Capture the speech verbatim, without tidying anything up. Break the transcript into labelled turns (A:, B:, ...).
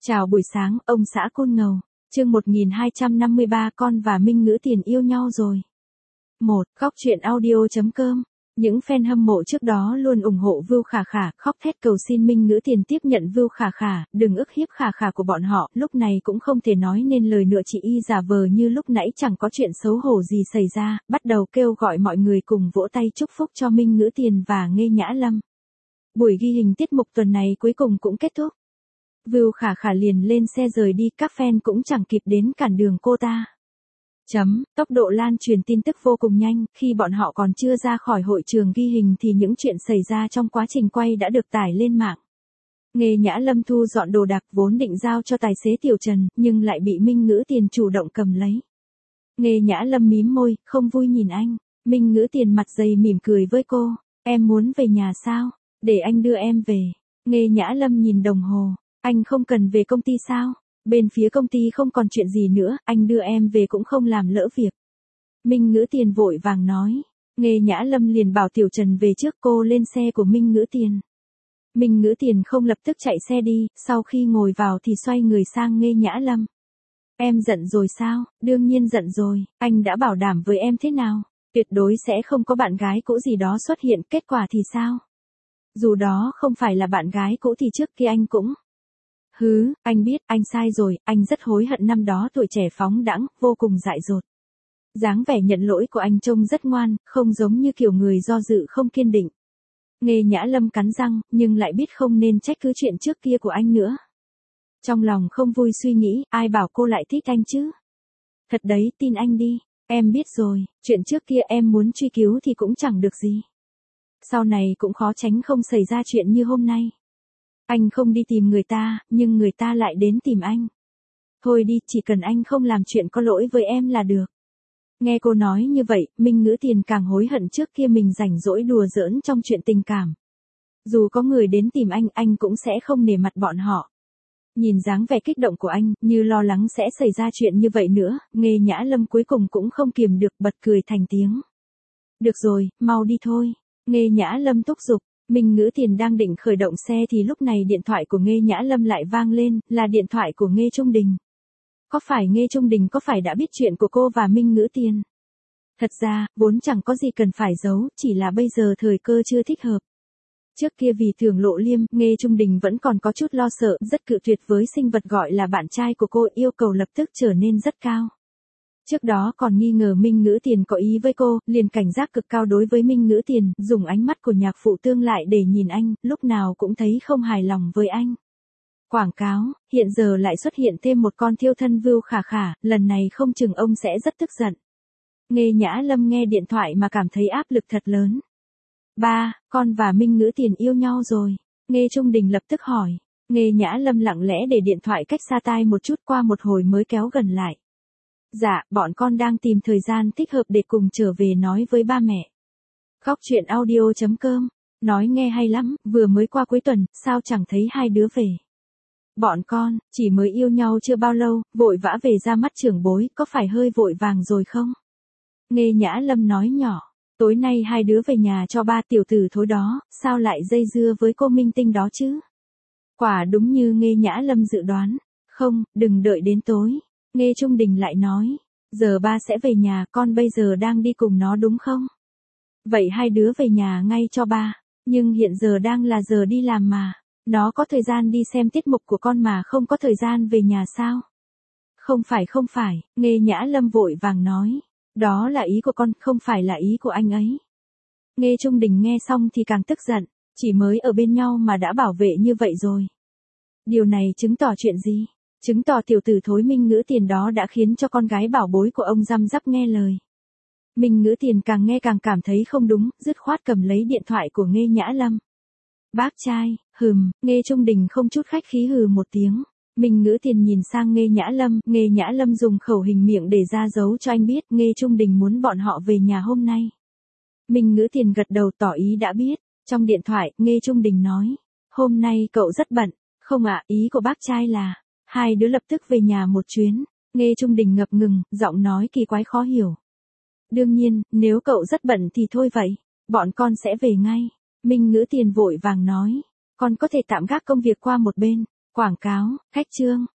A: Chào buổi sáng, ông xã Côn Ngầu. Chương một nghìn hai trăm năm mươi ba Con và Minh Ngữ Tiền yêu nhau rồi. một. Góc truyện audio chấm com. Những fan hâm mộ trước đó luôn ủng hộ Vưu Khả Khả, khóc thét cầu xin Minh Ngữ Tiền tiếp nhận Vưu Khả Khả, đừng ức hiếp Khả Khả của bọn họ, lúc này cũng không thể nói nên lời nữa, chỉ y giả vờ như lúc nãy chẳng có chuyện xấu hổ gì xảy ra, bắt đầu kêu gọi mọi người cùng vỗ tay chúc phúc cho Minh Ngữ Tiền và Nghê Nhã Lâm. Buổi ghi hình tiết mục tuần này cuối cùng cũng kết thúc. Vưu Khả Khả liền lên xe rời đi, các fan cũng chẳng kịp đến cản đường cô ta. Chấm, tốc độ lan truyền tin tức vô cùng nhanh, khi bọn họ còn chưa ra khỏi hội trường ghi hình thì những chuyện xảy ra trong quá trình quay đã được tải lên mạng. Nghê Nhã Lâm thu dọn đồ đạc vốn định giao cho tài xế Tiểu Trần, nhưng lại bị Minh Ngữ Tiền chủ động cầm lấy. Nghê Nhã Lâm mím môi, không vui nhìn anh. Minh Ngữ Tiền mặt dày mỉm cười với cô, em muốn về nhà sao? Để anh đưa em về. Nghê Nhã Lâm nhìn đồng hồ, anh không cần về công ty sao? Bên phía công ty không còn chuyện gì nữa, anh đưa em về cũng không làm lỡ việc. Minh Ngữ Tiền vội vàng nói. Nghê Nhã Lâm liền bảo Tiểu Trần về trước, cô lên xe của Minh Ngữ Tiền. Minh Ngữ Tiền không lập tức chạy xe đi, sau khi ngồi vào thì xoay người sang Nghê Nhã Lâm. Em giận rồi sao? Đương nhiên giận rồi, anh đã bảo đảm với em thế nào? Tuyệt đối sẽ không có bạn gái cũ gì đó xuất hiện, kết quả thì sao? Dù đó không phải là bạn gái cũ thì trước kia anh cũng... Hứ, anh biết, anh sai rồi, anh rất hối hận năm đó tuổi trẻ phóng đãng, vô cùng dại dột. Dáng vẻ nhận lỗi của anh trông rất ngoan, không giống như kiểu người do dự không kiên định. Nghê Nhã Lâm cắn răng, nhưng lại biết không nên trách cứ chuyện trước kia của anh nữa. Trong lòng không vui suy nghĩ, ai bảo cô lại thích anh chứ? Thật đấy, tin anh đi, em biết rồi, chuyện trước kia em muốn truy cứu thì cũng chẳng được gì. Sau này cũng khó tránh không xảy ra chuyện như hôm nay. Anh không đi tìm người ta, nhưng người ta lại đến tìm anh. Thôi đi, chỉ cần anh không làm chuyện có lỗi với em là được. Nghe cô nói như vậy, Minh Ngữ Tiền càng hối hận trước kia mình rảnh rỗi đùa giỡn trong chuyện tình cảm. Dù có người đến tìm anh, anh cũng sẽ không nể mặt bọn họ. Nhìn dáng vẻ kích động của anh, như lo lắng sẽ xảy ra chuyện như vậy nữa, Nghê Nhã Lâm cuối cùng cũng không kiềm được, bật cười thành tiếng. Được rồi, mau đi thôi. Nghê Nhã Lâm thúc giục. Minh Ngữ Tiền đang định khởi động xe thì lúc này điện thoại của Nghê Nhã Lâm lại vang lên, là điện thoại của Nghê Trung Đình. Có phải Nghê Trung Đình có phải đã biết chuyện của cô và Minh Ngữ Tiền? Thật ra, vốn chẳng có gì cần phải giấu, chỉ là bây giờ thời cơ chưa thích hợp. Trước kia vì thường lộ liêm, Nghê Trung Đình vẫn còn có chút lo sợ, rất cự tuyệt với sinh vật gọi là bạn trai của cô, yêu cầu lập tức trở nên rất cao. Trước đó còn nghi ngờ Minh Ngữ Tiền có ý với cô, liền cảnh giác cực cao đối với Minh Ngữ Tiền, dùng ánh mắt của nhạc phụ tương lại để nhìn anh, lúc nào cũng thấy không hài lòng với anh. Quảng cáo, hiện giờ lại xuất hiện thêm một con thiêu thân Vưu Khả Khả, lần này không chừng ông sẽ rất tức giận. Nghê Nhã Lâm nghe điện thoại mà cảm thấy áp lực thật lớn. Ba, con và Minh Ngữ Tiền yêu nhau rồi. Nghê Trung Đình lập tức hỏi. Nghê Nhã Lâm lặng lẽ để điện thoại cách xa tai một chút, qua một hồi mới kéo gần lại. Dạ, bọn con đang tìm thời gian thích hợp để cùng trở về nói với ba mẹ. Góc truyện audio chấm com. Nói nghe hay lắm, vừa mới qua cuối tuần, sao chẳng thấy hai đứa về. Bọn con, chỉ mới yêu nhau chưa bao lâu, vội vã về ra mắt trưởng bối, có phải hơi vội vàng rồi không? Nghê Nhã Lâm nói nhỏ, tối nay hai đứa về nhà cho ba tiểu tử thối đó, sao lại dây dưa với cô minh tinh đó chứ? Quả đúng như Nghê Nhã Lâm dự đoán. Không, đừng đợi đến tối. Nghê Trung Đình lại nói, giờ ba sẽ về nhà, con bây giờ đang đi cùng nó đúng không? Vậy hai đứa về nhà ngay cho ba, nhưng hiện giờ đang là giờ đi làm mà, nó có thời gian đi xem tiết mục của con mà không có thời gian về nhà sao? Không phải không phải, Nghê Nhã Lâm vội vàng nói, đó là ý của con, không phải là ý của anh ấy. Nghê Trung Đình nghe xong thì càng tức giận, chỉ mới ở bên nhau mà đã bảo vệ như vậy rồi. Điều này chứng tỏ chuyện gì? Chứng tỏ tiểu tử thối Minh Ngữ Tiền đó đã khiến cho con gái bảo bối của ông răm rắp nghe lời. Minh Ngữ Tiền càng nghe càng cảm thấy không đúng, dứt khoát cầm lấy điện thoại của Nghê Nhã Lâm. Bác trai, hừm, Nghê Trung Đình không chút khách khí hừ một tiếng. Minh Ngữ Tiền nhìn sang Nghê Nhã Lâm, Nghê Nhã Lâm dùng khẩu hình miệng để ra dấu cho anh biết Nghê Trung Đình muốn bọn họ về nhà hôm nay. Minh Ngữ Tiền gật đầu tỏ ý đã biết. Trong điện thoại, Nghê Trung Đình nói, hôm nay cậu rất bận. Không ạ, ý của bác trai là hai đứa lập tức về nhà một chuyến. Nghê Trung Đình ngập ngừng, giọng nói kỳ quái khó hiểu. Đương nhiên, nếu cậu rất bận thì thôi vậy, bọn con sẽ về ngay. Minh Ngữ Tiền vội vàng nói, con có thể tạm gác công việc qua một bên, Quảng cáo, khách chương.